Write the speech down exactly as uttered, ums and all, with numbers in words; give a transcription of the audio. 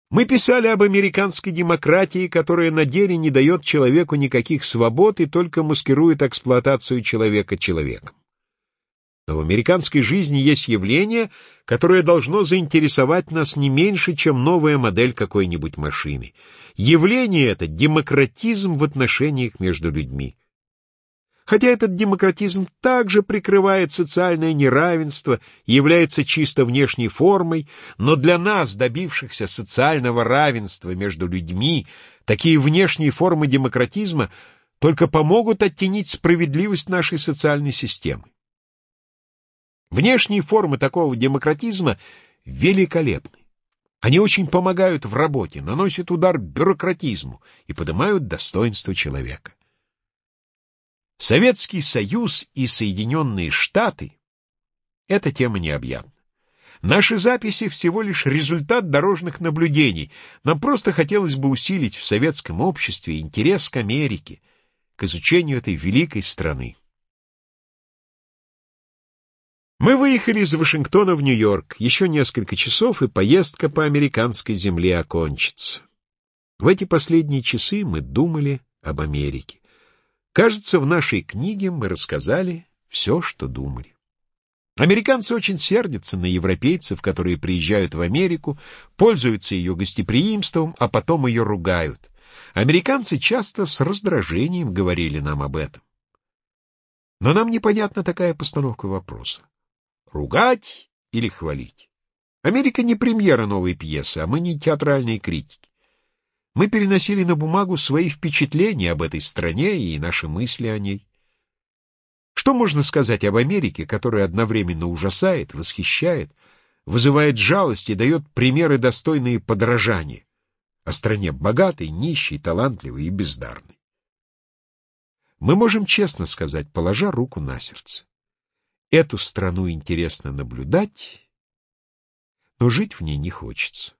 Мы писали об американской демократии, которая на деле не дает человеку никаких свобод и только маскирует эксплуатацию человека человеком. Но в американской жизни есть явление, которое должно заинтересовать нас не меньше, чем новая модель какой-нибудь машины. Явление это — демократизм в отношениях между людьми. Хотя этот демократизм также прикрывает социальное неравенство и является чисто внешней формой, но для нас, добившихся социального равенства между людьми, такие внешние формы демократизма только помогут оттенить справедливость нашей социальной системы. Внешние формы такого демократизма великолепны. Они очень помогают в работе, наносят удар бюрократизму и поднимают достоинство человека. Советский Союз и Соединенные Штаты — эта тема необъятна. Наши записи всего лишь результат дорожных наблюдений. Нам просто хотелось бы усилить в советском обществе интерес к Америке, к изучению этой великой страны. Мы выехали из Вашингтона в Нью-Йорк. Еще несколько часов, и поездка по американской земле окончится. В эти последние часы мы думали об Америке. Кажется, в нашей книге мы рассказали все, что думали. Американцы очень сердятся на европейцев, которые приезжают в Америку, пользуются ее гостеприимством, а потом ее ругают. Американцы часто с раздражением говорили нам об этом. Но нам непонятна такая постановка вопроса. Ругать или хвалить? Америка не премьера новой пьесы, а мы не театральные критики. Мы переносили на бумагу свои впечатления об этой стране и наши мысли о ней. Что можно сказать об Америке, которая одновременно ужасает, восхищает, вызывает жалость и дает примеры, достойные подражания, о стране богатой, нищей, талантливой и бездарной? Мы можем честно сказать, положа руку на сердце: эту страну интересно наблюдать, но жить в ней не хочется.